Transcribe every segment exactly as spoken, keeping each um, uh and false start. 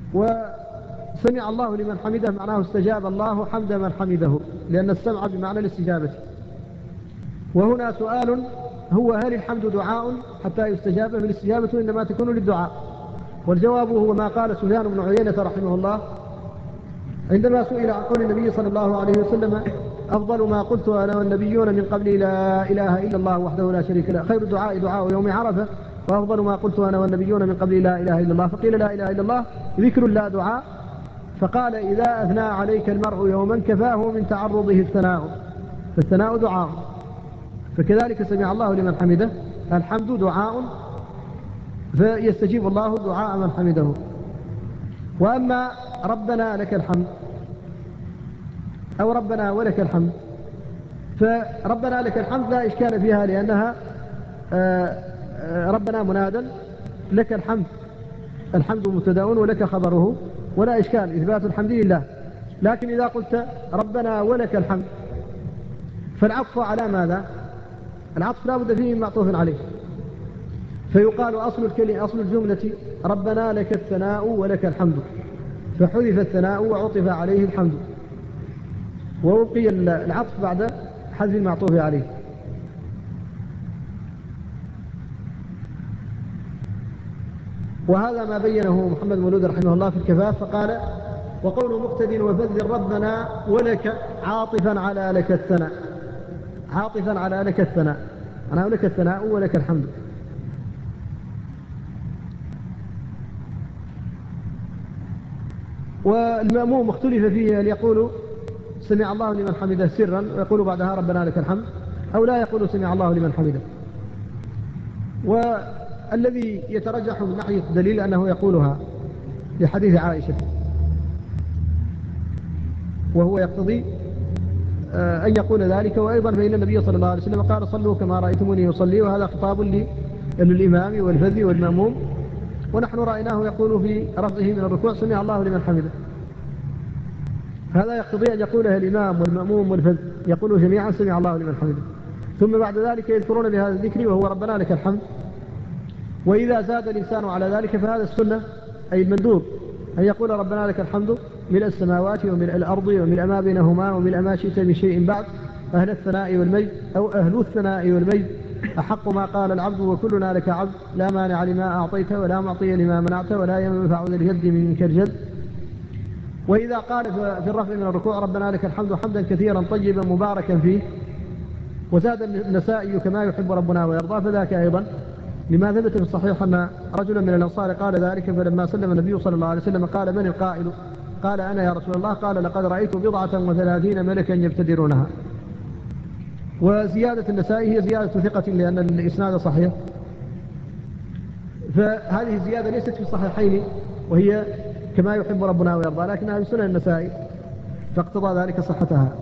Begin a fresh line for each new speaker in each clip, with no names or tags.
وسمع الله لمن حمده معناه استجاب الله حمد من حمده، لأن السمع بمعنى الاستجابة. وهنا سؤال هو هل الحمد دعاء حتى يستجاب؟ بالاستجابة إنما تكون للدعاء. والجواب هو ما قال سفيان بن عيينة رحمه الله عندما سئل عن قول النبي صلى الله عليه وسلم أفضل ما قلت أنا والنبيون من قبل لا إله إلا الله وحده لا شريك له، خير الدعاء دعاء يوم عرفة، وأفضل ما قلت أنا والنبيون من قبل لا إله إلا الله. فقيل لا إله إلا الله ذكر لا دعاء، فقال إذا أثنى عليك المرء يوما كفاه من تعرضه الثناء، فالثناء دعاء. فكذلك سمع الله لمن حمده، الحمد دعاء فيستجيب الله دعاء من حمده. وأما ربنا لك الحمد أو ربنا ولك الحمد، فربنا لك الحمد لا إشكال فيها، لأنها ربنا منادا، لك الحمد الحمد مبتدأ ولك خبره، ولا إشكال إثبات الحمد لله. لكن إذا قلت ربنا ولك الحمد فالعطف على ماذا؟ العطف لا بد فيه من معطوف عليه، فيقال أصل الكلمة أصل الجملة ربنا لك الثناء ولك الحمد، فحذف الثناء وعطف عليه الحمد، ووقي العطف بعد حذف المعطوف عليه. وهذا ما بينه محمد مولود رحمه الله في الكفاف، فقال وقول مقتد وفذ ربنا ولك عاطفا على لك الثناء، عاطفا على لك الثناء، أنا لك الثناء ولك الحمد. والمأموم مختلف فيه، هل يقول سمع الله لمن حمده سرا ويقول بعدها ربنا لك الحمد، أو لا يقول سمع الله لمن حمده. والذي يترجح من ناحية الدليل أنه يقولها لحديث عائشة، وهو يقتضي أن يقول ذلك. وأيضا فإن النبي صلى الله عليه وسلم قال صلوا كما رأيتموني يصلي، وهذا خطاب للإمام والفذ والمأموم، ونحن رأيناه يقول في رفعه من الركوع سمع الله لمن حمده. هذا يقتضي أن يقولها الإمام والمأموم والفذ، يقولوا جميعا سمع الله لمن حمده، ثم بعد ذلك يذكرون بهذا الذكر وهو ربنا لك الحمد. وإذا زاد الإنسان على ذلك فهذا السنة أي المندوب أن يقول ربنا لك الحمد ملء السماوات وملء الأرض وملء ما بينهما وملء ما شئت من شيء بعد، أهل الثناء والمجد أو أهل الثناء والمجد، أحق ما قال العبد وكلنا لك عبد، لا مانع لما أعطيت ولا معطي لما منعت ولا ينفع ذا الجد منك الجد. وإذا قال في الرفع من الركوع ربنا لك الحمد حمدا كثيرا طيبا مباركا فيه، وزاد النسائي كما يحب ربنا ويرضى، فذاك أيضا لما ثبت في الصحيح أن رجلا من الأنصار قال ذلك، فلما سلم النبي صلى الله عليه وسلم قال من القائل؟ قال أنا يا رسول الله. قال لقد رأيت بضعة وثلاثين ملكا يبتدرونها. وزيادة النسائي هي زيادة ثقة لأن الإسناد صحيح، فهذه الزيادة ليست في الصحيحين وهي كما يحب ربنا ويرضى، لكنها في سنن النسائي فاقتضى ذلك صحتها.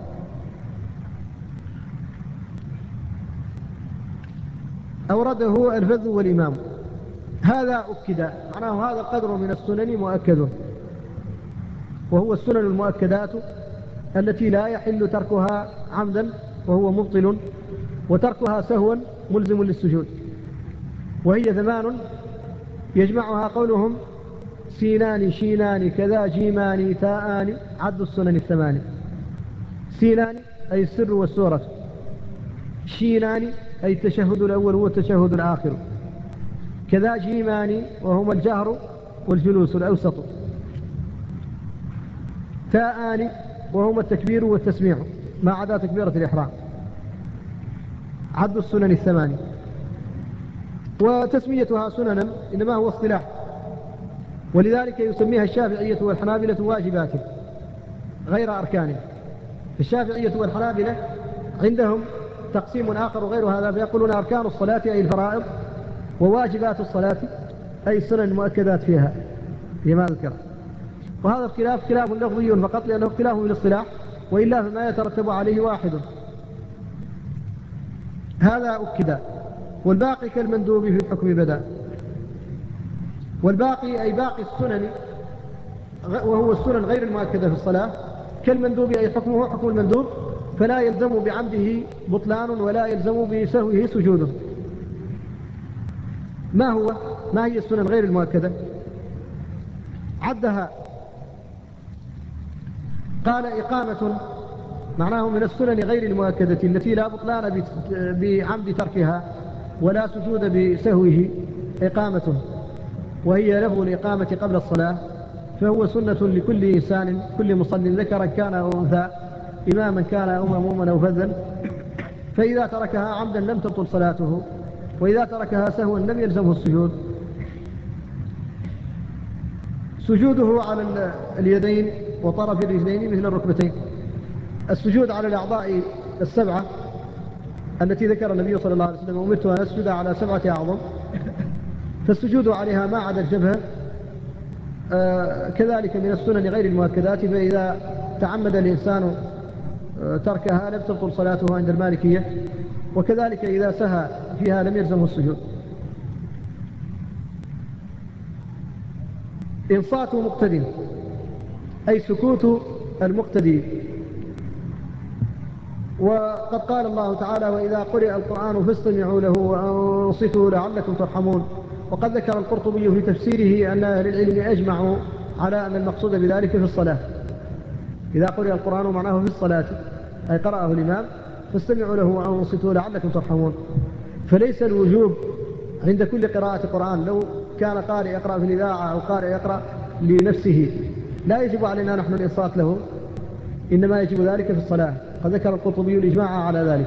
أورده الفذ والإمام، هذا أكد، معناه هذا القدر من السنن مؤكد، وهو السنن المؤكدات التي لا يحل تركها عمدا وهو مبطل، وتركها سهوا ملزم للسجود. وهي ثمان يجمعها قولهم سينان شينان كذا جيمان تاءان، عد السنن الثمان. سينان أي السر والسورة، شينان أي التشهد الأول والتشهد الآخر، كذا جيمان وهما الجهر والجلوس الأوسط، تاءان وهما التكبير والتسميع ما عدا تكبيرة الإحرام، عد السنن الثماني. وتسميتها سننا إنما هو اصطلاح، ولذلك يسميها الشافعية والحنابلة واجبات غير أركان. الشافعية والحنابلة عندهم تقسيم آخر غير هذا، فيقولون أركان الصلاة أي الفرائض، وواجبات الصلاة أي السنن المؤكدات فيها فيما ذكر. وهذا اختلاف خلاف لفظي فقط، لأنه اختلاف بالاصطلاح، وإلا فما يترتب عليه واحد. هذا أكد. والباقي كالمندوب في الحكم بدأ. والباقي أي باقي السنن وهو السنن غير المؤكدة في الصلاة، كالمندوب أي حكمه حكم المندوب، فلا يلزم بعمده بطلان ولا يلزم بسهوه سجوده. ما هو ما هي السنن غير المؤكدة؟ عدها. قال إقامة معناه من السنن غير المؤكدة التي لا بطلان بعمد تركها ولا سجود بسهوه إقامة، وهي له الإقامة قبل الصلاة، فهو سنة لكل إنسان كل مصل ذكرا كان أو أنثى، إماما كان أو مأموما أو فذا، فإذا تركها عمدا لم تبطل صلاته، وإذا تركها سهوا لم يلزمه السجود. سجوده على اليدين وطرف الرجلين مثل الركبتين. السجود على الأعضاء السبعة التي ذكر النبي صلى الله عليه وسلم: أمرت أن أسجد على سبعة أعظم، فالسجود عليها ما عدا الجبهة آه كذلك من السنن غير المؤكدات، فإذا تعمد الإنسان آه تركها لم تبطل صلاته عند المالكية، وكذلك إذا سهى فيها لم يلزمه السجود. إنصات مقتدٍ أي سكوت المقتدي. وقد قال الله تعالى: وإذا قرئ القرآن فاستمعوا له وأنصتوا لعلكم ترحمون. وقد ذكر القرطبي في تفسيره أن أهل العلم أجمعوا على أن المقصود بذلك في الصلاة. إذا قرئ القرآن معناه في الصلاة أي قرأه الإمام فاستمعوا له وأنصتوا لعلكم ترحمون. فليس الوجوب عند كل قراءة قرآن، لو كان قارئ يقرأ في الإذاعة أو قارئ يقرأ لنفسه لا يجب علينا نحن الإنصات له، إنما يجب ذلك في الصلاة. قد ذكر القرطبي الإجماع على ذلك.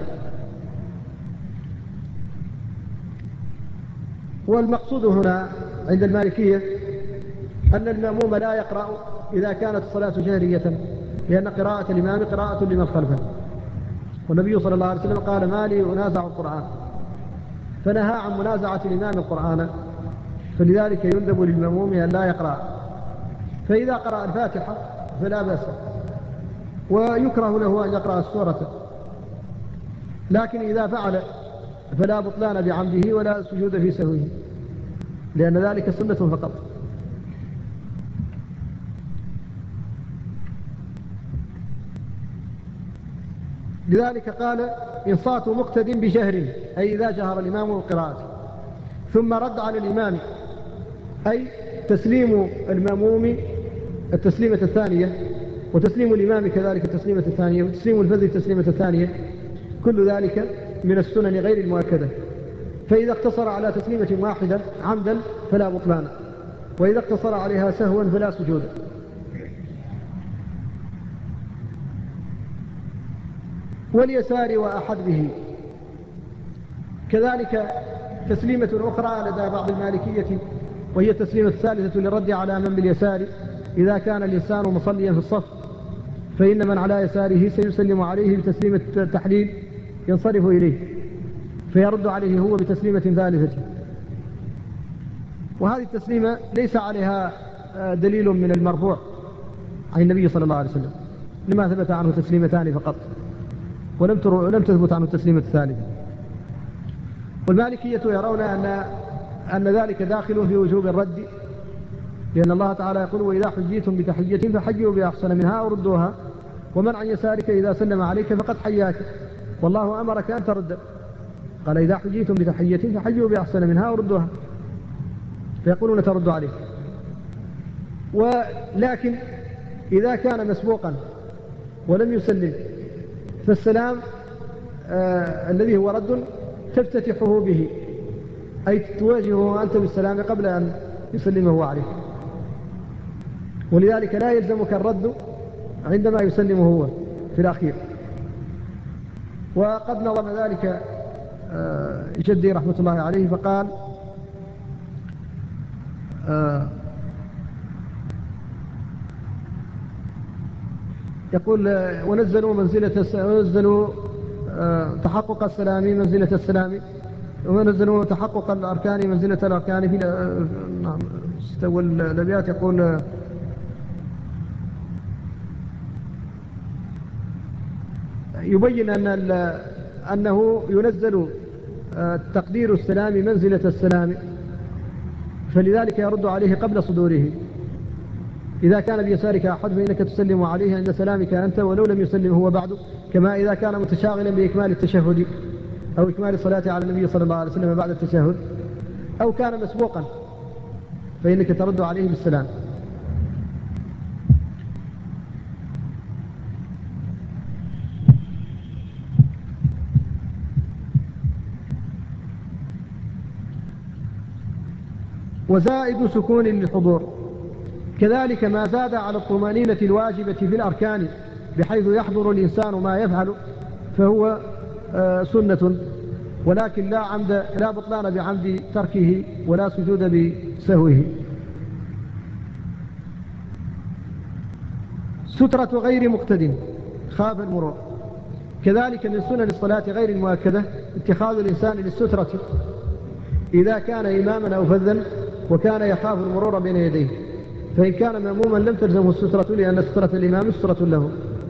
والمقصود هنا عند المالكية أن المأموم لا يقرأ إذا كانت الصلاة جهرية، لأن قراءة الإمام قراءة لمن خلفه، والنبي صلى الله عليه وسلم قال: ما لي أنازع القرآن، فنهى عن منازعة الإمام القرآن، فلذلك يندب للمأموم أن لا يقرأ. فإذا قرأ الفاتحة فلا بأس، ويكره له أن يقرأ السورة، لكن إذا فعل فلا بطلان بعمده ولا سجود في سهوه، لأن ذلك سنة فقط. لذلك قال: إنصات مقتد بجهر أي إذا جهر الإمام القراءة، ثم رد على الإمام أي تسليم المأموم التسليمة الثانية، وتسليم الإمام كذلك التسليمة الثانية، وتسليم الفذ التسليمة الثانية، كل ذلك من السنن غير المؤكدة. فإذا اقتصر على تسليمة واحدة عمدا فلا بطلان، وإذا اقتصر عليها سهوا فلا سجود. واليسار وأحد به كذلك تسليمة أخرى لدى بعض المالكية، وهي التسليمة الثالثة للرد على من باليسار. إذا كان الإنسان مصليا في الصف فإن من على يساره سيسلم عليه بتسليمة التحليل ينصرف إليه، فيرد عليه هو بتسليمة ثالثة. وهذه التسليمة ليس عليها دليل من المرفوع عن النبي صلى الله عليه وسلم، لما ثبت عنه تسليمتان فقط، ولم لم تثبت عنه التسليمة الثالثة. والمالكية يرون أن أن ذلك داخل في وجوب الرد، لأن الله تعالى يقول: وإذا حجيتم بتحية فحيوا بأحسن منها أو ردوها، ومن عن يسارك إذا سلم عليك فقد حياك، والله أمرك أن ترد. قال: إذا حجيتم بتحية فحيوا بأحسن منها أو ردوها، فيقولون ترد عليه. ولكن إذا كان مسبوقا ولم يسلم فالسلام آه الذي هو رد تفتتحه به، أي تواجهه أنت بالسلام قبل أن يسلمه عليك، ولذلك لا يلزمك الرد عندما يسلمه هو في الأخير. وقد نظم ذلك آه جدي رحمة الله عليه فقال: آه يقول: ونزلوا منزلة ونزلوا تحقق السلام منزلة السلام، ونزلوا تحقق الأركان منزلة الأركان. في نعم استوى الأبيات. يقول: يبين أن أنه ينزل تقدير السلام منزلة السلام، فلذلك يرد عليه قبل صدوره. إذا كان بيسارك أحد فإنك تسلم عليه عند سلامك أنت ولو لم يسلم هو بعد، كما إذا كان متشاغلا بإكمال التشهد أو إكمال الصلاة على النبي صلى الله عليه وسلم بعد التشهد، أو كان مسبوقا فإنك ترد عليه بالسلام. وزائد سكون للحضور. كذلك ما زاد على الطمأنينة الواجبة في الأركان بحيث يحضر الإنسان ما يفعل فهو سنة، ولكن لا عمد لا بطلان بعمد تركه ولا سجود بسهوه. سترة غير مقتد خاف المرور. كذلك من سنن الصلاة غير المؤكدة اتخاذ الإنسان للسترة إذا كان إماما أو فذا وكان يخاف المرور بين يديه، فإن كان مأموما لم تلزمه السترة لأن سترة الإمام سترة له.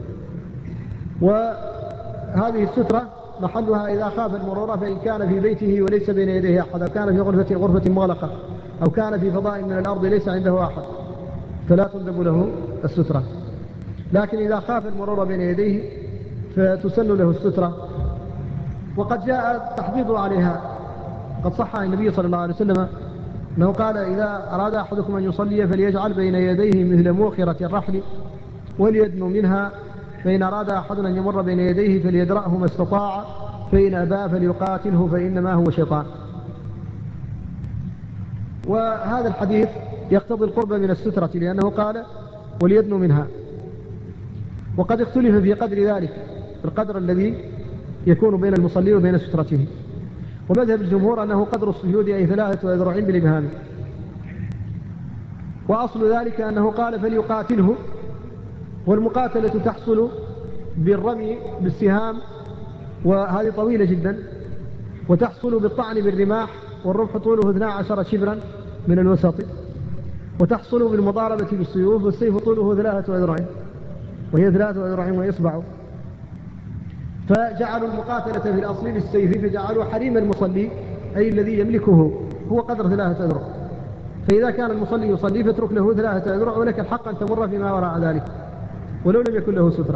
وهذه السترة محلها إذا خاف المرور، فإن كان في بيته وليس بين يديه أحد، أو كان في غرفة غرفة مغلقة، أو كان في فضاء من الأرض ليس عنده أحد، فلا تندب له السترة. لكن إذا خاف المرور بين يديه فتسن له السترة. وقد جاء التحديد عليها، قد صح عن النبي صلى الله عليه وسلم أنه قال: إذا أراد أحدكم أن يصلي فليجعل بين يديه مثل موخرة الرحل وليدنو منها، فإن أراد أحد أن يمر بين يديه فليدرأه ما استطاع، فإن أبى فليقاتله فإنما هو شيطان. وهذا الحديث يقتضي القرب من السترة لأنه قال: وليدنو منها. وقد اختلف في قدر ذلك، القدر الذي يكون بين المصلي وبين سترته. ومذهب الجمهور أنه قدر السجود أي ثلاثة أذرع بالإبهام. وأصل ذلك أنه قال: فليقاتله، والمقاتلة تحصل بالرمي بالسهام وهذه طويلة جدا، وتحصل بالطعن بالرماح والرمح طوله اثنا عشر شبرا من الوسط، وتحصل بالمضاربة بالسيوف والسيف طوله ثلاثة أذرع وهي ثلاثة أذرع ويصبع. فجعلوا المقاتلة في الأصل بالسيف، فجعلوا حريم المصلي أي الذي يملكه هو قدر ثلاثة أذرع. فإذا كان المصلي يصلي فاترك له ثلاثة أذرع ولك الحق أن تمر فيما وراء ذلك ولو لم يكن له سترة.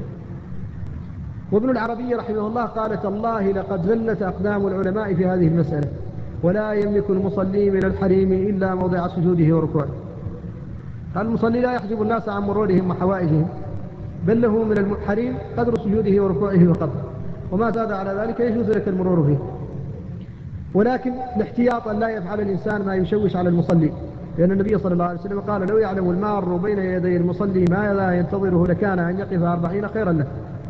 وابن العربي رحمه الله قال: تالله لقد زلت أقدام العلماء في هذه المسألة، ولا يملك المصلي من الحريم إلا موضع سجوده وركوعه. المصلي لا يحجب الناس عن مرورهم وحوائجهم، بل له من الحريم قدر سجوده وركوعه فقط، وما زاد على ذلك يجوز لك المرور فيه. ولكن الاحتياط أن لا يفعل الإنسان ما يشوش على المصلي، لأن النبي صلى الله عليه وسلم قال: لو يعلم المار بين يدي المصلي ما لا ينتظره لكان أن يقف أربعين خيرا له.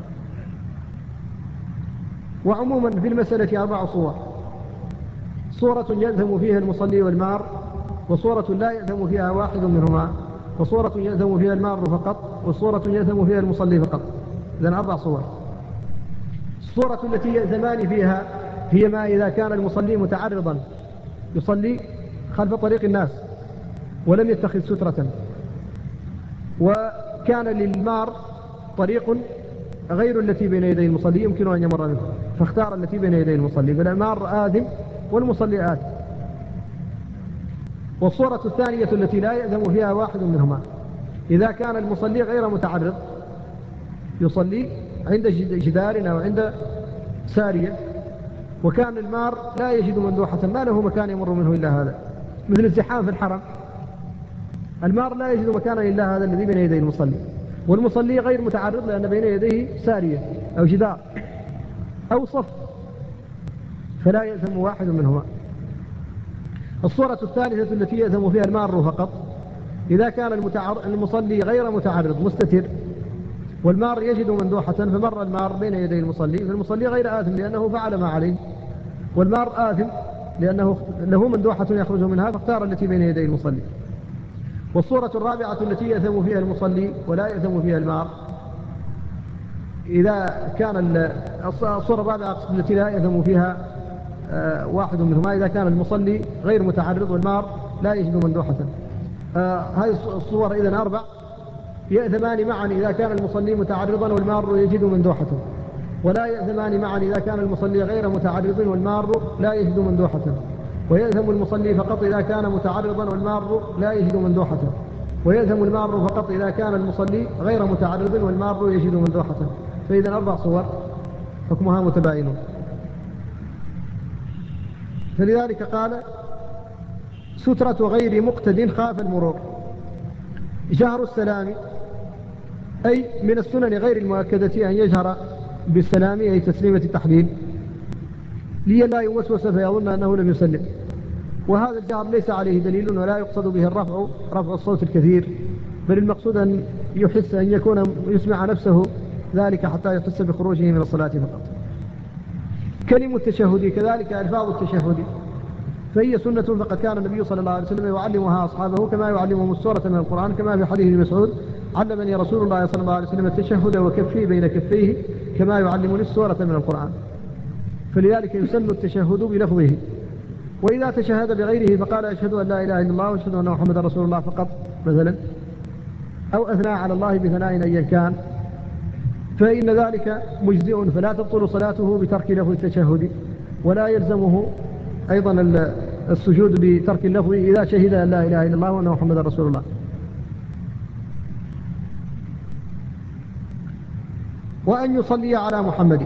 وعموما في المسألة أربع صور: صورة يأثم فيها المصلي والمار، وصورة لا يأثم فيها واحد منهما، وصورة يأثم فيها المار فقط، وصورة يأثم فيها المصلي فقط. إذن أربع صور. الصورة التي يأثمان فيها هي ما إذا كان المصلي متعرضا يصلي خلف طريق الناس ولم يتخذ سترة، وكان للمار طريق غير التي بين يدي المصلي يمكن أن يمر منه، فاختار التي بين يدي المصلي، فالمار آثم والمصلي آثم. والصورة الثانية التي لا يأثم فيها واحد منهما إذا كان المصلي غير متعرض يصلي عند جدار أو عند سارية، وكان المار لا يجد مندوحة ما له مكان يمر منه إلا هذا، مثل الزحام في الحرم، المار لا يجد مكانا إلا هذا الذي بين يدي المصلي، والمصلي غير متعرض لأن بين يديه سارية أو جدار أو صف، فلا يأثم واحد منهما. الصورة الثالثة التي يأثم فيها المار فقط إذا كان المصلي غير متعرض مستتر، والمار يجد مندوحة فمر المار بين يدي المصلي، فالمصلي غير آثم لأنه فعل ما عليه، والمار آثم لأنه له مندوحة يخرج منها فاختار التي بين يدي المصلي. والصورة الرابعة التي يأثم فيها المصلي ولا يأثم فيها المار إذا كان الصورة الرابعة التي لا يأثم فيها واحد منهما إذا كان المصلي غير متعرض والمار لا يجد مندوحة. هذه الصور إذن أربع يأثمان معا إذا كان المصلي متعرضا والمار يجد مندوحة، ولا يأثمان معا إذا كان المصلي غير متعرض والمار لا يجد مندوحة، ويأثم المصلي فقط إذا كان متعرضا والمار لا يجد مندوحة، ويأثم المار فقط إذا كان المصلي غير متعرض والمار يجد مندوحة. فإذا أربع صور حكمها متباين. فلذلك قال: سترة غير مقتد خاف المرور. جهر السلام أي من السنن غير المؤكدة أن يجهر بالسلام أي تسليمة التحليل، لي لا يوسوس فيظن أنه لم يسلم. وهذا الجهر ليس عليه دليل ولا يقصد به الرفع رفع الصوت الكثير، بل المقصود أن يحس أن يكون يسمع نفسه ذلك حتى يحس بخروجه من الصلاة فقط. كلمة التشهد كذلك ألفاظ التشهد فهي سنة، فقد كان النبي صلى الله عليه وسلم يعلمها أصحابه كما يعلمهم السورة من القرآن، كما في حديث مسعود: علمني رسول الله صلى الله عليه وسلم التشهد وكفي بين كفيه كما يعلمني السورة من القرآن. فلذلك يسن التشهد بلفظه. وإذا تشهد بغيره فقال: أشهد أن لا إله إلا الله وأشهد أن محمدا رسول الله فقط مثلا، أو أثنى على الله بثناء أيا كان، فإن ذلك مجزئ، فلا تبطل صلاته بترك لفظ التشهد، ولا يلزمه أيضا السجود بترك اللفظ إذا شهد أن لا إله إلا الله وأن محمدا رسول الله. وأن يصلي على محمد.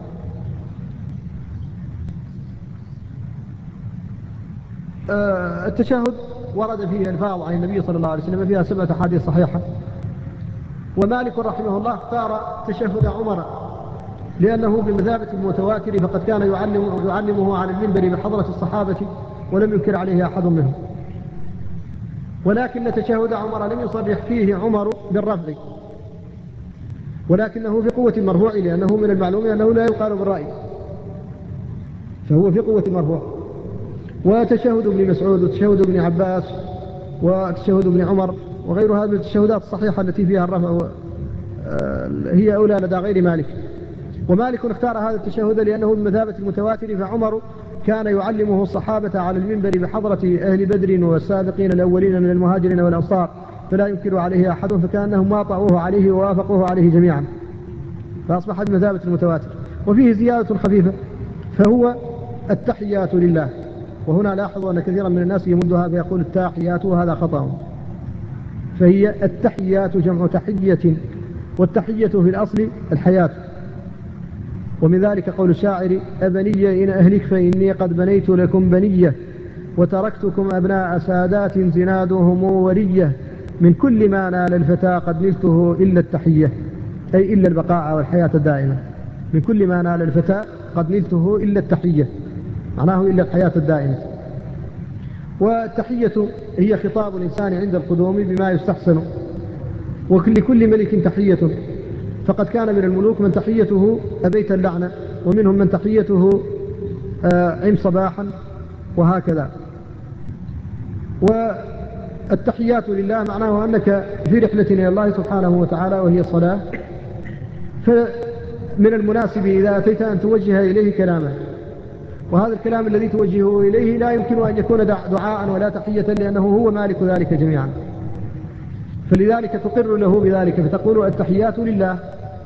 التشهد ورد فيه ألفاظ عن النبي صلى الله عليه وسلم فيها سبعة أحاديث صحيحة. ومالك رحمه الله اختار تشهد عمر لأنه بمثابة المتواتر، فقد كان يعلم يعلمه على المنبر بحضرة الصحابة ولم ينكر عليه أحد منهم. ولكن تشهد عمر لم يصرح فيه عمر بالرفع، ولكنه في قوة المرفوع، لأنه من المعلوم أنه لا يقال بالرأي، فهو في قوة المرفوع. وتشهد ابن مسعود وتشهد ابن عباس وتشهد ابن عمر وغير هذه التشهدات الصحيحة التي فيها الرفع هي أولى لدى غير مالك. ومالك اختار هذا التشهد لأنه بمثابة المتواتر، فعمر كان يعلمه الصحابة على المنبر بحضرة أهل بدر والسابقين الأولين من المهاجرين والأنصار، فلا ينكر عليه أحد، فكأنهم واطعوه عليه ووافقوه عليه جميعا، فأصبح بمثابة المتواتر. وفيه زيادة خفيفة، فهو التحيات لله. وهنا لاحظوا أن كثيرا من الناس يمدها فيقول التحيات، وهذا خطأ. فهي التحيات جمع تحية، والتحية في الأصل الحياة. ومن ذلك قول الشاعر: أبني إن أهلك فإني قد بنيت لكم بنية، وتركتكم أبناء سادات زنادهم ورية، من كل ما نال الفتى قد نلته إلا التحية، أي إلا البقاء والحياة الدائمة. من كل ما نال الفتى قد نلته إلا التحية، معناه إلا الحياة الدائمة. والتحية هي خطاب الإنسان عند القدوم بما يستحسن، ولكل ملك تحية، فقد كان من الملوك من تحيته أبيت اللعنة، ومنهم من تحيته عم صباحا، وهكذا. والتحيات لله معناه أنك في رحلة إلى الله سبحانه وتعالى وهي الصلاة، فمن المناسب إذا أتيت أن توجه إليه كلامه، وهذا الكلام الذي توجهه إليه لا يمكن أن يكون دعاء ولا تحية، لأنه هو مالك ذلك جميعا، فلذلك تقر له بذلك، فتقول التحيات لله.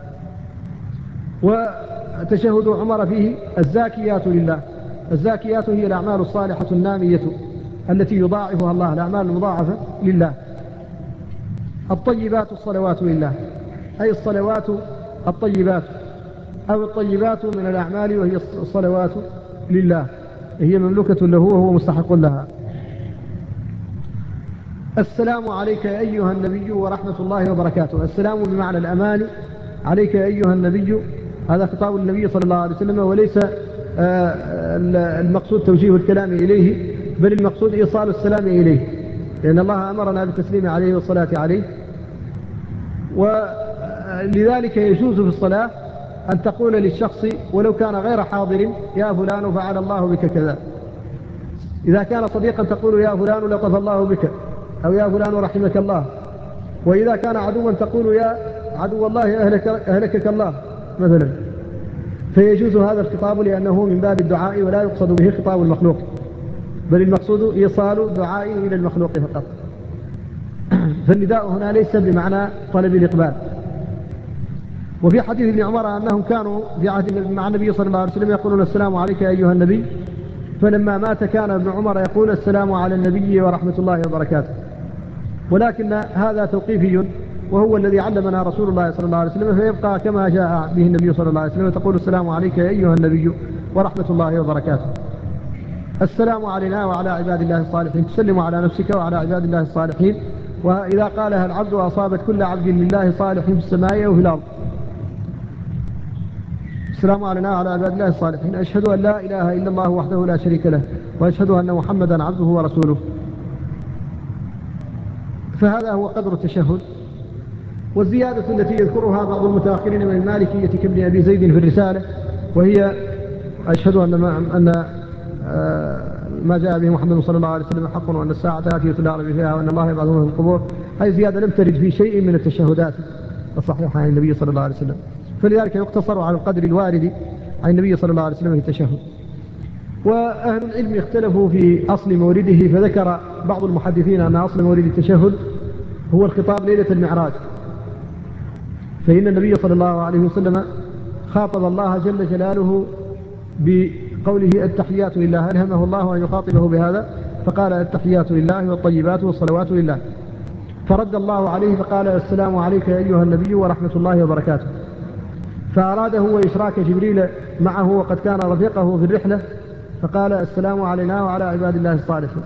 وتشهد عمر فيه الزاكيات لله. الزاكيات هي الأعمال الصالحة النامية التي يضاعفها الله، الأعمال المضاعفة لله. الطيبات الصلوات لله، أي الصلوات الطيبات، أو الطيبات من الأعمال، وهي الصلوات لله، هي مملوكة له وهو مستحق لها. السلام عليك أيها النبي ورحمة الله وبركاته. السلام بمعنى الأمان عليك أيها النبي، هذا خطاب النبي صلى الله عليه وسلم، وليس المقصود توجيه الكلام إليه، بل المقصود إيصال السلام إليه، لأن الله أمرنا بالتسليم عليه والصلاة عليه. ولذلك يجوز في الصلاة أن تقول للشخص ولو كان غير حاضر: يا فلان فعل الله بك كذا. إذا كان صديقا تقول: يا فلان لطف الله بك، أو يا فلان رحمك الله. وإذا كان عدوا تقول: يا عدو الله أهلك أهلكك الله مثلا. فيجوز هذا الخطاب لأنه من باب الدعاء، ولا يقصد به خطاب المخلوق، بل المقصود إيصال دعاء إلى المخلوق فقط. فالنداء هنا ليس بمعنى طلب الإقبال. وفي حديث ابن عمر أنهم كانوا في عهد مع النبي صلى الله عليه وسلم يقولون: السلام عليك أيها النبي، فلما مات كان ابن عمر يقول: السلام على النبي ورحمة الله وبركاته. ولكن هذا توقيفي، وهو الذي علمنا رسول الله صلى الله عليه وسلم، فيبقى كما جاء به النبي صلى الله عليه وسلم، تقول: السلام عليك أيها النبي ورحمة الله وبركاته. السلام علينا وعلى عباد الله الصالحين، تسلم على نفسك وعلى عباد الله الصالحين، وإذا قالها العبد أصابت كل عبد لله صالح في السماء وفي الأرض. السلام علينا وعلى عباد الله الصالحين، أشهد أن لا إله إلا الله وحده لا شريك له، وأشهد أن محمدا عبده ورسوله. فهذا هو قدر التشهد. والزيادة التي يذكرها بعض المتأخرين من المالكية كابن أبي زيد في الرسالة، وهي أشهد أن ما, أن ما جاء به محمد صلى الله عليه وسلم حق، وأن الساعة آتية لا ريب فيها، وأن الله يبعث من القبور، هذه زيادة لم ترد في شيء من التشهدات الصحيحة عن النبي صلى الله عليه وسلم، فلذلك يقتصر على القدر الوارد عن النبي صلى الله عليه وسلم في التشهد. وأهل العلم اختلفوا في أصل مورده، فذكر بعض المحدثين أن أصل مورد التشهد هو الخطاب ليلة المعراج، فإن النبي صلى الله عليه وسلم خاطب الله جل جلاله بقوله التحيات لله، ألهمه الله أن يخاطبه بهذا، فقال التحيات لله والطيبات والصلوات لله، فرد الله عليه فقال السلام عليك يا أيها النبي ورحمة الله وبركاته، فأراد هو إشراك جبريل معه وقد كان رفيقه في الرحلة، فقال السلام علينا وعلى عباد الله الصالحين.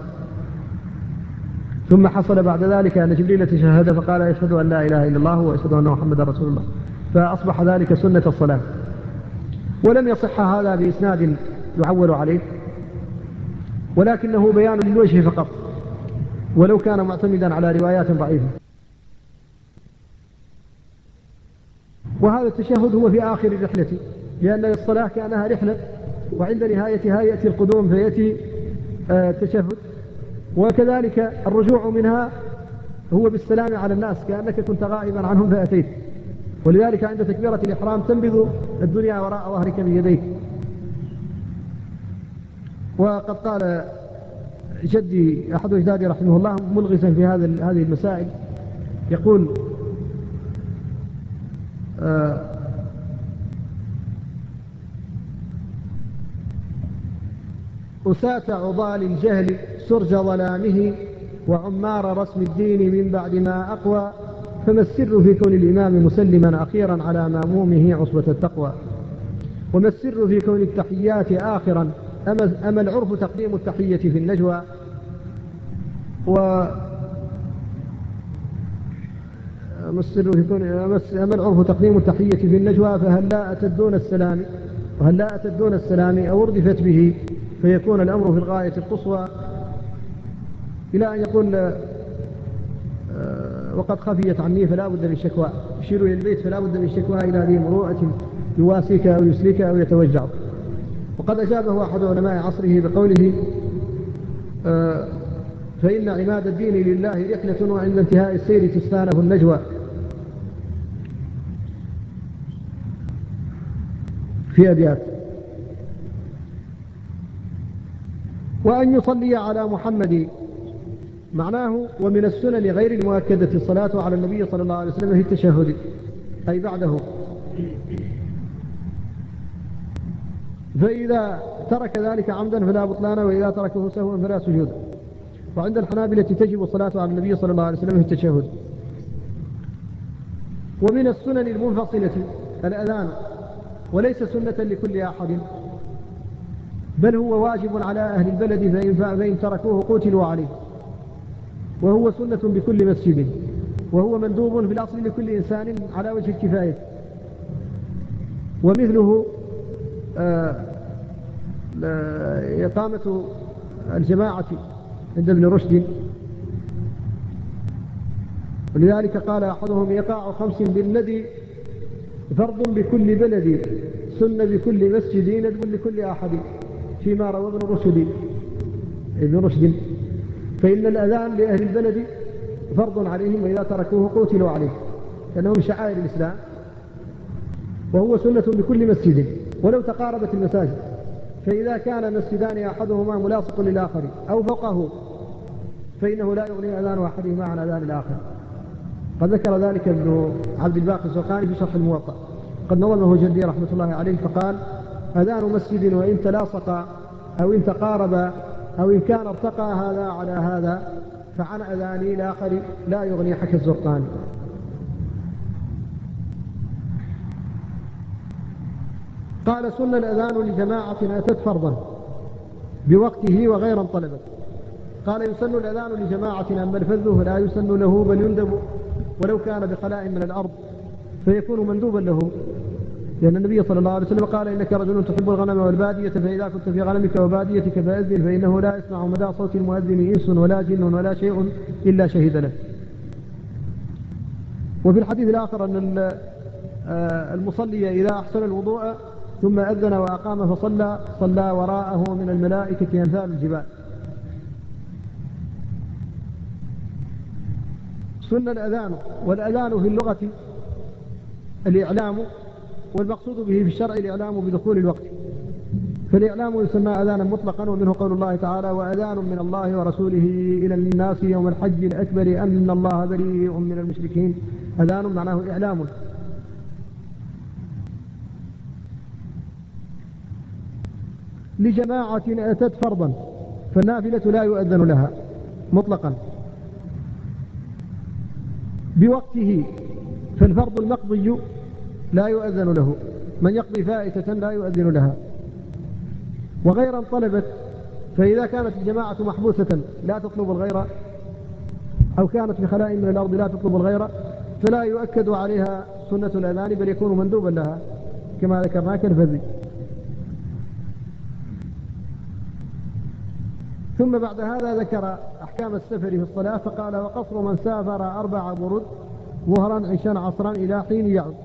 ثم حصل بعد ذلك أن جبريل تشهد فقال يشهد أن لا إله إلا الله ويشهد أن محمدا رسول الله، فأصبح ذلك سنة الصلاة. ولم يصح هذا بإسناد يعول عليه، ولكنه بيان للوجه فقط، ولو كان معتمدا على روايات ضعيفة. وهذا التشهد هو في آخر الرحلة، لأن الصلاة كانها رحلة، وعند نهايتها يأتي القدوم فيأتي التشهد، وكذلك الرجوع منها هو بالسلام على الناس كأنك كنت غائبا عنهم فأتيت، ولذلك عند تكبيرة الإحرام تنبذ الدنيا وراء ظهرك بيديك. وقد قال جدي أحد أجدادي رحمه الله ملغسا في هذا هذه المسائل، يقول آه أساة عضال الجهل سرج ظلامه، وعمار رسم الدين من بعد ما أقوى، فما السر في كون الإمام مسلما أخيرا على مأمومه عصبة التقوى، وما السر في كون التحيات آخرا، أما العرف تقديم التحية في النجوى، و أما السر في كون أما العرف تقديم التحية في النجوى، فهل لا أتت دون السلام وهل لا أتت دون السلام أو اردفت به، فيكون الأمر في الغاية القصوى، إلى أن يقول وقد خفيت عني فلا بد من شكوى، يشير إلى البيت فلا بد من شكوى إلى ذي مروءة يواسيك أو يسلك أو يتوجع. وقد أجابه أحد علماء عصره بقوله فإن عماد الدين لله رحلة، وعند انتهاء السير تستانف النجوى. في أبيات: وأن يصلي على محمد، معناه ومن السنن غير المؤكدة الصلاة على النبي صلى الله عليه وسلم في التشهد أي بعده، فإذا ترك ذلك عمدا فلا بطلان، وإذا تركه سهوا فلا سجود. وعند الحنابلة تجب الصلاة على النبي صلى الله عليه وسلم في التشهد. ومن السنن المنفصلة الأذان، وليس سنة لكل أحد، بل هو واجب على أهل البلد، فإن, فإن تركوه قتلوا عليه، وهو سنة بكل مسجد، وهو مندوب في الأصل لكل إنسان على وجه الكفاية. ومثله آه إقامة الجماعة عند ابن رشد، ولذلك قال أحدهم إيقاع خمس بالندي فرض بكل بلد، سن بكل مسجد ندب لكل أحد، فيما روى ابن رشد ابن رشد فإن الأذان لأهل البلد فرض عليهم، وإذا تركوه قتلوا عليه، لأنه من شعائر الإسلام، وهو سنة بكل مسجد ولو تقاربت المساجد، فإذا كان مسجدان أحدهما ملاصق للآخر أو فوقه فإنه لا يغني أذان أحدهما عن أذان الآخر. قد ذكر ذلك ابن عبد الباقي الزرقاني في شرح الموطأ، قد نظمه جدي رحمة الله عليه، فقال: أذان مسجد وإن تلاصق أو إن تقارب أو إن كان ارتقى هذا على هذا، فعن أذاني الآخر لا يغني حكى الزرقاني. قال: سن الأذان لجماعة أتت فرضا بوقته وغيرا طلبت. قال: يسن الأذان لجماعة، أما الفذ فلا يسن له، بل يندب ولو كان بخلاء من الأرض، فيكون مندوبا له. لأن النبي صلى الله عليه وسلم قال إنك رجل تحب الغنم والبادية فإذا كنت في غنمك وباديتك فأذن فإنه لا يسمع مدى صوت المؤذن إنس ولا جن ولا شيء إلا شهد له. وفي الحديث الآخر أن المصلي إذا أحسن الوضوء ثم أذن وأقام فصلى صلى وراءه من الملائكة أمثال الجبال. سن الأذان، والأذان في اللغة الإعلام، والمقصود به في الشرع الإعلام بدخول الوقت، فالإعلام يسمى أذانا مطلقا، ومنه قول الله تعالى وأذان من الله ورسوله إلى الناس يوم الحج الأكبر أن الله بريء من المشركين. أذان معناه إعلام. لجماعة أتت فرضا فالنافلة لا يؤذن لها مطلقا بوقته، فالفرض المقضي لا يؤذن له، من يقضي فائتة لا يؤذن لها. وغيرا طلبت، فإذا كانت الجماعة محبوسة لا تطلب الغير، أو كانت في خلاء من الأرض لا تطلب الغير، فلا يؤكد عليها سنة الأذان بل يكون مندوبا لها كما ذكرنا كالفذي. ثم بعد هذا ذكر أحكام السفر في الصلاة فقال وقصر من سافر أربع برد ظهرا عشاء عصرا إلى حين يعود.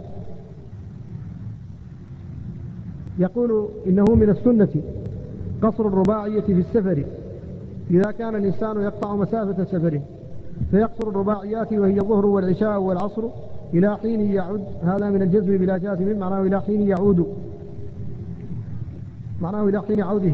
يقول إنه من السنة قصر الرباعية في السفر إذا كان الإنسان يقطع مسافة سفره، فيقصر الرباعيات وهي الظهر والعشاء والعصر إلى حين يعود. هذا من الجزم بلا جازم، معناه إلى حين يعود، معناه إلى حين عوده.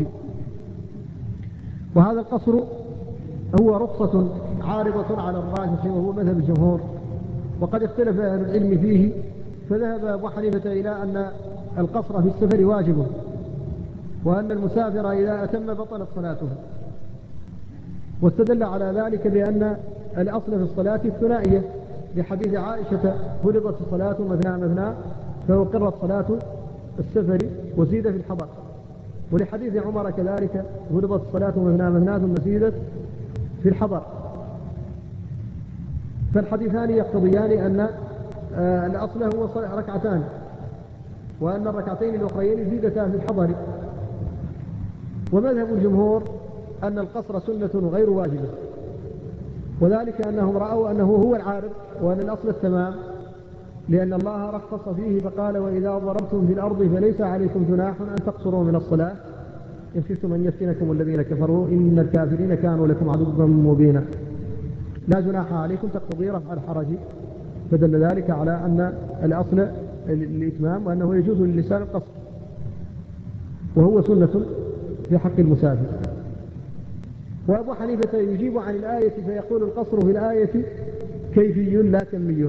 وهذا القصر هو رخصة عارضة على الراجح وهو مذهب الجمهور، وقد اختلف أهل العلم فيه، فذهب أبو حنيفة إلى أن القصر في السفر واجب، وأن المسافر إذا أتم بطلت صلاته، واستدل على ذلك بأن الأصل في الصلاة الثنائية لحديث عائشة فرضت الصلاة مثنى مثنى فأقرت صلاة السفر وزيد في الحضر، ولحديث عمر كذلك فرضت الصلاة مثنى مثنى ثم زيدت في الحضر. فالحديثان يقتضيان أن الأصل هو ركعتان، وأن الركعتين الأخريين زيدتا في الحضر. ومذهب الجمهور أن القصر سنة غير واجبة، وذلك أنهم رأوا أنه هو العارض وأن الأصل التمام، لأن الله رخص فيه فقال وإذا ضربتم في الأرض فليس عليكم جناح أن تقصروا من الصلاة إن خفتم أن يفتنكم الذين كفروا إن الكافرين كانوا لكم عدوا مبينا. لا جناح عليكم تقتضي رفع الحرج، فدل ذلك على أن الأصل الإتمام، وأنه يجوز للإنسان القصر، وهو سنة في حق المسافر. وأبو حنيفة يجيب عن الآية فيقول القصر في الآية كيفي لا كمي.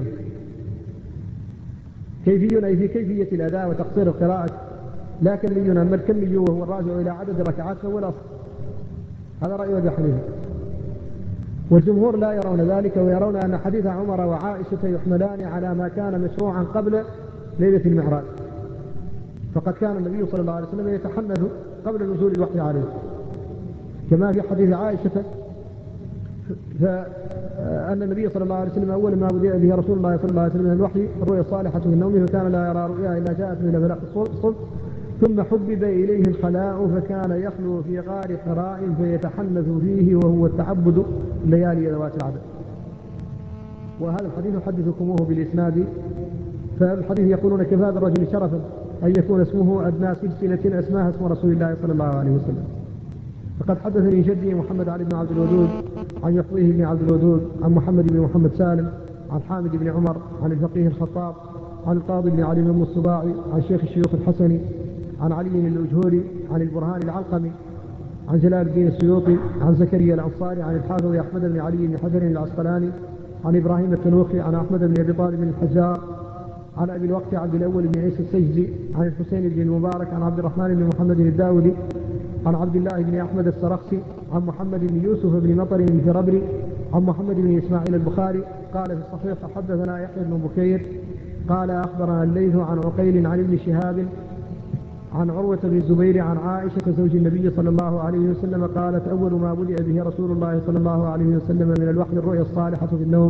كيفي أي في كيفية الأداء وتقصير القراءة، لا كمي. أما الكمي وهو الراجع إلى عدد الركعات فهو الأصل. هذا رأي أبي حنيفة. والجمهور لا يرون ذلك، ويرون أن حديث عمر وعائشة يحملان على ما كان مشروعا قبل ليلة المعراج، فقد كان النبي صلى الله عليه وسلم يتحنث قبل نزول الوحي عليه، كما في حديث عائشة فأن النبي صلى الله عليه وسلم أول ما بدأ به رسول الله صلى الله عليه وسلم من الوحي الرؤيا الصالحة في النوم، فكان لا يرى رؤيا إلا جاءت من فلق الصبح، ثم حبب إليه الخلاء فكان يخلو في غار حراء فيتحنث فيه وهو التعبد الليالي ذوات العدد. وهذا الحديث يحدثكموه بالإسناد. فالحديث يقولون كفى بالرجل شرفا أن يكون اسمه أدنى سلسلة أسماها اسم رسول الله صلى الله عليه وسلم. فقد حدثني جدي محمد علي بن عبد الودود عن يحويه بن عبد الودود عن محمد بن محمد سالم عن حامد بن عمر عن الفقيه الخطاب عن القاضي بن علي بن الصباعي عن شيخ الشيوخ الحسني عن علي الأجهوري عن البرهان العلقمي عن جلال الدين السيوطي عن زكريا الأنصاري عن الحافظ أحمد بن علي بن حجر العسقلاني عن إبراهيم التنوخي عن أحمد بن أبي طالب بن الحجار عن أبي الوقت عبد الأول بن عيسى السجزي عن الحسين بن المبارك عن عبد الرحمن بن محمد الداودي عن عبد الله بن أحمد السرخسي عن محمد بن يوسف بن مطر الفربري عن محمد بن إسماعيل البخاري قال في الصحيح حدثنا يحيى بن بكير قال أخبرنا الليث عن عقيل عن ابن شهاب عن عروة بن الزبير عن عائشة زوج النبي صلى الله عليه وسلم قالت أول ما بدأ به رسول الله صلى الله عليه وسلم من الوحي الرؤيا الصالحة في النوم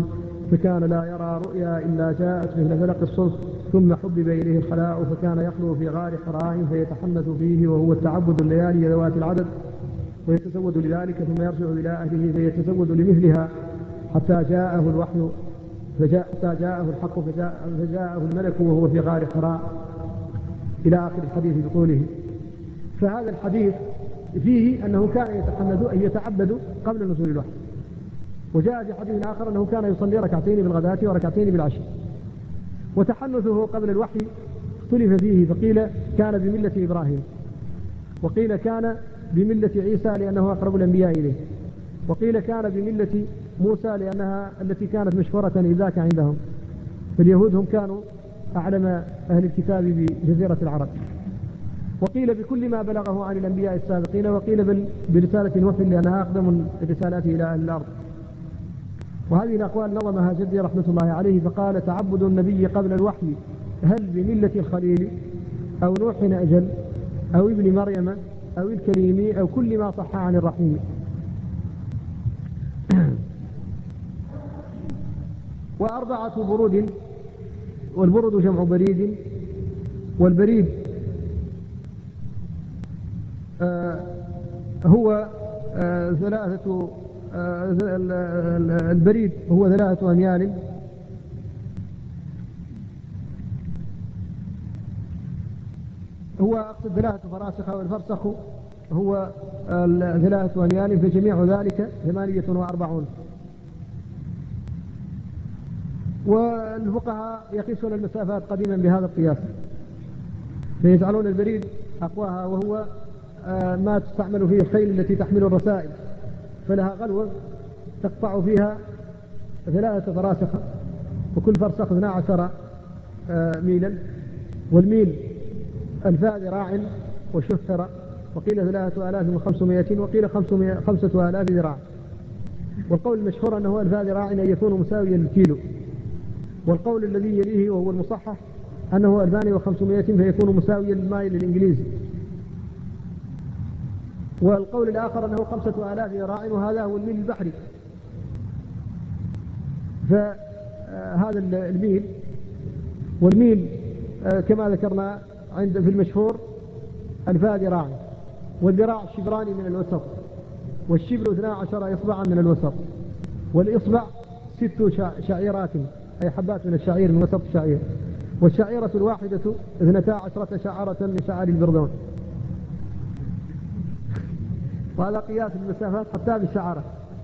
فكان لا يرى رؤيا إلا جاءت مثل فلق الصبح، ثم حبب إليه الخلاء فكان يخلو في غار حراء فيتحنث فيه، وهو التعبد الليالي ذوات العدد، ويتزود لذلك ثم يرجع إلى أهله فيتزود لمثلها حتى جاءه الوحي فجاء حتى جاءه الحق فجاء فجاءه الملك وهو في غار حراء، إلى آخر الحديث بطوله. فهذا الحديث فيه أنه كان يتحنث أي يتعبد قبل نزول الوحي. وجاء في حديث آخر أنه كان يصلي ركعتين بالغداة وركعتين بالعشي. وتحنثه قبل الوحي اختلف فيه، فقيل كان بملة إبراهيم، وقيل كان بملة عيسى لأنه أقرب الأنبياء إليه، وقيل كان بملة موسى لأنها التي كانت مشهورة إذاك عندهم، فاليهود هم كانوا أعلم أهل الكتاب بجزيرة العرب. وقيل بكل ما بلغه عن الأنبياء السابقين، وقيل بل برسالة وحي لأنها أقدم الرسالات إلى أهل الأرض. وهذه الأقوال نظمها جدي رحمة الله عليه فقال: تعبد النبي قبل الوحي هل بملة الخليل أو نوح أجل أو ابن مريم أو الكليم أو كل ما صح عن الرحيم. وأربعة برود، والبرد جمع بريد، والبريد آه هو آه ثلاثة آه البريد هو ثلاثة أميال، هو أقصد ثلاثة فراسخ، والفرسخ هو ثلاثة أميال، فجميع ذلك ثمانية وأربعون. والفقهاء يقيسون المسافات قديما بهذا القياس، فيجعلون البريد أقواها، وهو ما تستعمل فيه الخيل التي تحمل الرسائل، فلها غلوة تقطع فيها ثلاثة فراسخ، وكل فرسخ اثنا عشر ميلا، والميل ألفا ذراع وشفر، وقيل ثلاثة آلاف وخمسمائة، وقيل خمسة آلاف ذراع. والقول المشهور أنه ألفا ذراع أن يكون مساويا للكيلو، والقول الذي يليه وهو المصحح أنه ألفان وخمسمائة فيكون مساويا للمايل الإنجليزي. والقول الآخر أنه خمسة آلاف ذراع، وهذا هو الميل البحري. فهذا الميل، والميل كما ذكرنا عند في المشهور ألفا ذراع، والذراع شبران من الوسط، والشبر اثنا عشر إصبعا من الوسط، والإصبع ست شعيرات أي حبات من الشعير من وسط الشعير، والشعيرة الواحدة اثنتا عشرة شعرة من شعر البردون. وهذا قياس المسافات حتى بالشعرة.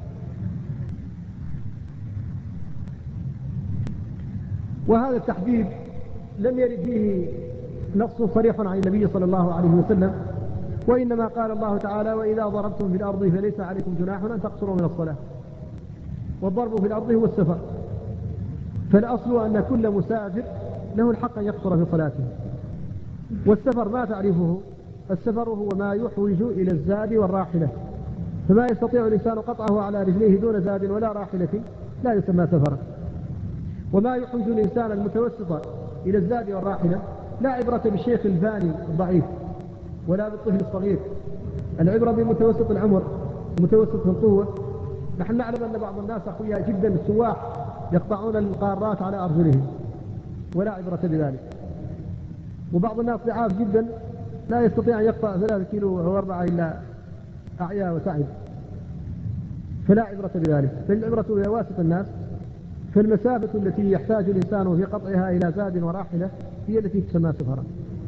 وهذا التحديد لم يرد فيه نص صريح عن النبي صلى الله عليه وسلم، وإنما قال الله تعالى: وإذا ضربتم في الأرض فليس عليكم جناح أن تقصروا من الصلاة. والضرب في الأرض هو السفر، فالأصل أن كل مسافر له الحق أن يقصر في صلاته. والسفر ما تعرفه؟ السفر هو ما يحوج إلى الزاد والراحلة، فما يستطيع الإنسان قطعه على رجليه دون زاد ولا راحلة لا يسمى سفرا. وما يحوج الإنسان المتوسط إلى الزاد والراحلة لا عبرة بالشيخ الفاني الضعيف ولا بالطفل الصغير، العبرة بمتوسط العمر متوسط القوة. نحن نعلم أن بعض الناس أخويا جدا السواح يقطعون القارات على أرجلهم ولا عبرة بذلك، وبعض الناس ضعاف جدا لا يستطيع أن يقطع ثلاثة كيلو أو أربعة إلا أعيا وتعب، فلا عبرة بذلك. فالعبرة بواسط الناس، فالمسافة التي يحتاج الإنسان في قطعها إلى زاد وراحلة هي التي تسمى سفرا.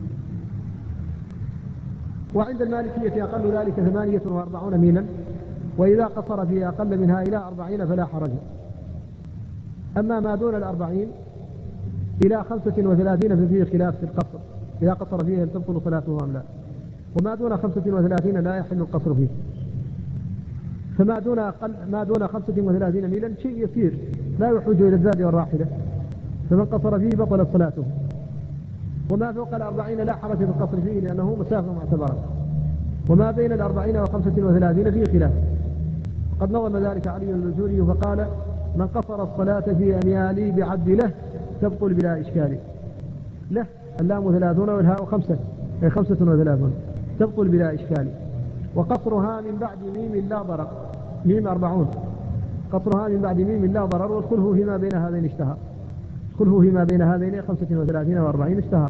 وعند المالكية أقل ذلك ثمانية وأربعون ميلا، وإذا قصر في أقل منها إلى أربعين فلا حرج. أما ما دون الأربعين إلى خمسة وثلاثين ففيه خلاف في القصر، إذا قصر فيه هل تبطل صلاته أم لا. وما دون خمسة وثلاثين لا يحل القصر فيه. فما دون أقل ما دون خمسة وثلاثين ميلا شيء يسير لا يحوج إلى الزاد والراحلة، فمن قصر فيه بطلت صلاته. وما فوق الأربعين لا حرج في القصر فيه لأنه مسافة معتبرة. وما بين الأربعين وخمسة وثلاثين فيه خلاف. قد نظم ذلك علي الجوري فقال: من قصر الصلاة في أميالي بعد له تبطل بلا إشكال. له اللام ثلاثون والهاء خمسة أي خمسة وثلاثون تبطل بلا إشكال. وقصرها من بعد ميم لا ضرر، ميم أربعون، قصرها من بعد ميم لا ضرر، والخلف فيما بين هذين اشتهر. الخلف فيما بين هذين خمسة وثلاثين وأربعين اشتهر.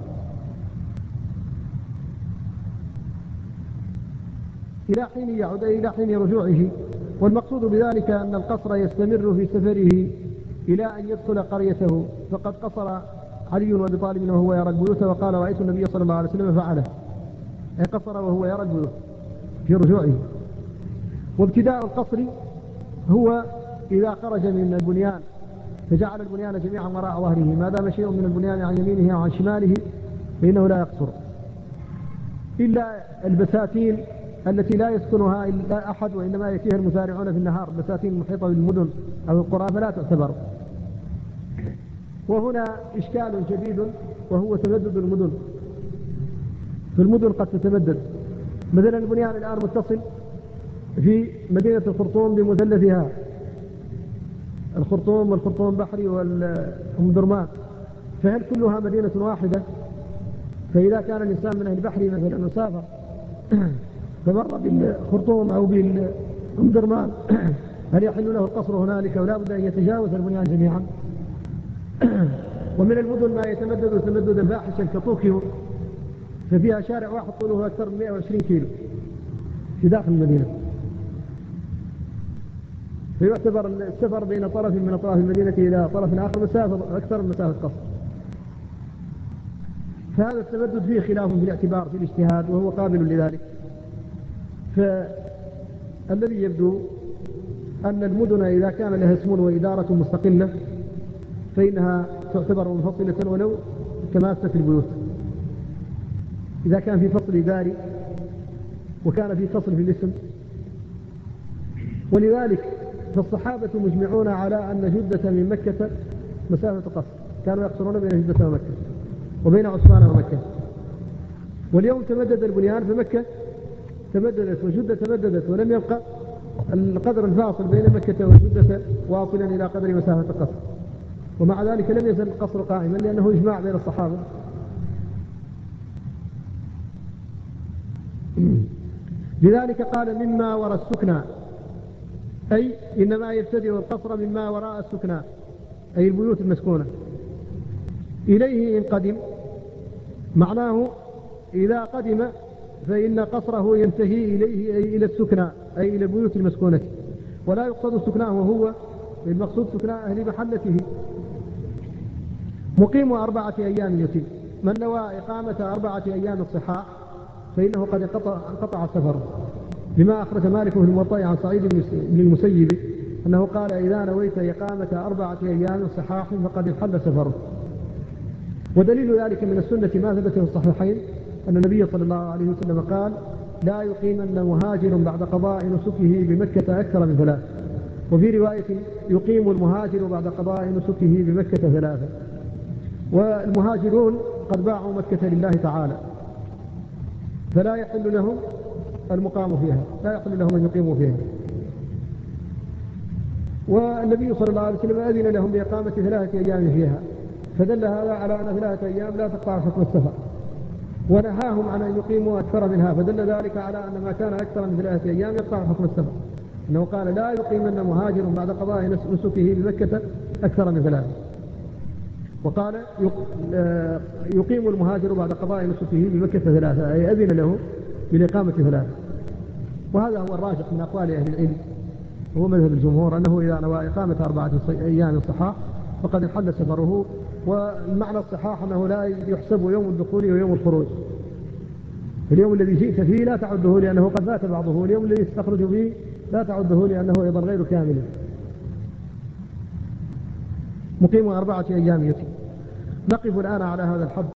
إلى حين يعود، إلى حين رجوعه. والمقصود بذلك أن القصر يستمر في سفره إلى أن يدخل قريته. فقد قصر علي وأبي طالب وهو يرى البيوت، وقال رأيت النبي صلى الله عليه وسلم فعله، أي قصر وهو يرى البيوت في رجوعه. وابتداء القصر هو إذا خرج من البنيان فجعل البنيان جميعا وراء ظهره، ما دام شيء من البنيان عن يمينه أو عن شماله فإنه لا يقصر، إلا البساتين التي لا يسكنها إلا أحد وإنما يأتيها المسارعون في النهار، البساتين المحيطة بالمدن أو القرى فلا تعتبر. وهنا إشكال جديد وهو تمدد المدن. في المدن قد تتمدد، مثلا البنيان الآن متصل في مدينة الخرطوم بمثلثها، الخرطوم والخرطوم بحري وأم درمان، فهل كلها مدينة واحدة؟ فإذا كان الإنسان من أهل البحري مثلا مسافر فمر بالخرطوم أو بالأم درمان هل يحل له القصر هنالك ولا بد أن يتجاوز البنيان جميعا؟ ومن المدن ما يتمدد تمددا فاحشا كطوكيو، ففيها شارع واحد طوله أكثر من مئة وعشرين كيلو في داخل المدينة، فيعتبر السفر بين طرف من أطراف المدينة إلى طرف آخر مسافة أكثر من مسافة قصر. فهذا التمدد فيه خلاف في الاعتبار في الاجتهاد وهو قابل لذلك. فالذي يبدو أن المدن إذا كان لها اسم وإدارة مستقلة فإنها تعتبر منفصلة ولو كماسة البيوت، إذا كان في فصل إداري وكان في فصل في الاسم. ولذلك فالصحابة مجمعون على أن جدة من مكة مسافة قصر، كانوا يقصرون بين جدة ومكة وبين عثمان ومكة. واليوم تمدد البنيان فمكة تمددت وجدة تمددت ولم يبقى القدر الفاصل بين مكة وجدة واصلا إلى قدر مسافة قصر، ومع ذلك لم يزل القصر قائما لأنه إجماع بين الصحابة. لذلك قال مما وراء السكنى، أي إنما يبتدئ القصر مما وراء السكنى أي البيوت المسكونة. إليه إن قدم، معناه إذا قدم فإن قصره ينتهي إليه أي إلى السكنى أي إلى البيوت المسكونة، ولا يقصد سكناه هو، المقصود سكنى أهل محلته. مقيم أربعة أيام يتم، من نوى إقامة أربعة أيام الصحاح فإنه قد انقطع, انقطع سفره، لما أخرج مالك في الموطأ عن سعيد بن المسيب أنه قال إذا نويت إقامة أربعة أيام صحاح فقد انحل سفره. ودليل ذلك من السنة ما ثبت في الصحيحين أن النبي صلى الله عليه وسلم قال لا يقيمن مهاجر بعد قضاء نسكه بمكة أكثر من ثلاث، وفي رواية يقيم المهاجر بعد قضاء نسكه بمكة ثلاثة. والمهاجرون قد باعوا مكة لله تعالى فلا يحل لهم المقام فيها، لا يحل لهم أن يقيموا فيها. والنبي صلى الله عليه وسلم أذن لهم بإقامة ثلاثة أيام فيها، فدل هذا على أن ثلاثة أيام لا تقطع حكم السفر، ونهاهم عن أن يقيموا أكثر منها، فدل ذلك على أن ما كان أكثر من ثلاثة أيام يقطع حكم السفر، أنه قال لا يقيمن مهاجر بعد قضاء نسكه بمكة أكثر من ثلاثة، وقال يقيم المهاجر بعد قضاء نسكه بمكة ثلاثة، أي أذن له بالإقامة ثلاثة. وهذا هو الراجح من أقوال أهل العلم، وهو مذهب الجمهور أنه إذا نوى إقامة أربعة أيام الصحاح فقد انحل سفره. والمعنى الصحاح أنه لا يحسب يوم الدخول ويوم الخروج، اليوم الذي جئت فيه لا تعده لأنه قد فات بعضه، واليوم الذي تستخرج فيه لا تعده لأنه أيضا غير كامل. مقيم أربعة أيام يتم. نقف الآن على هذا الحد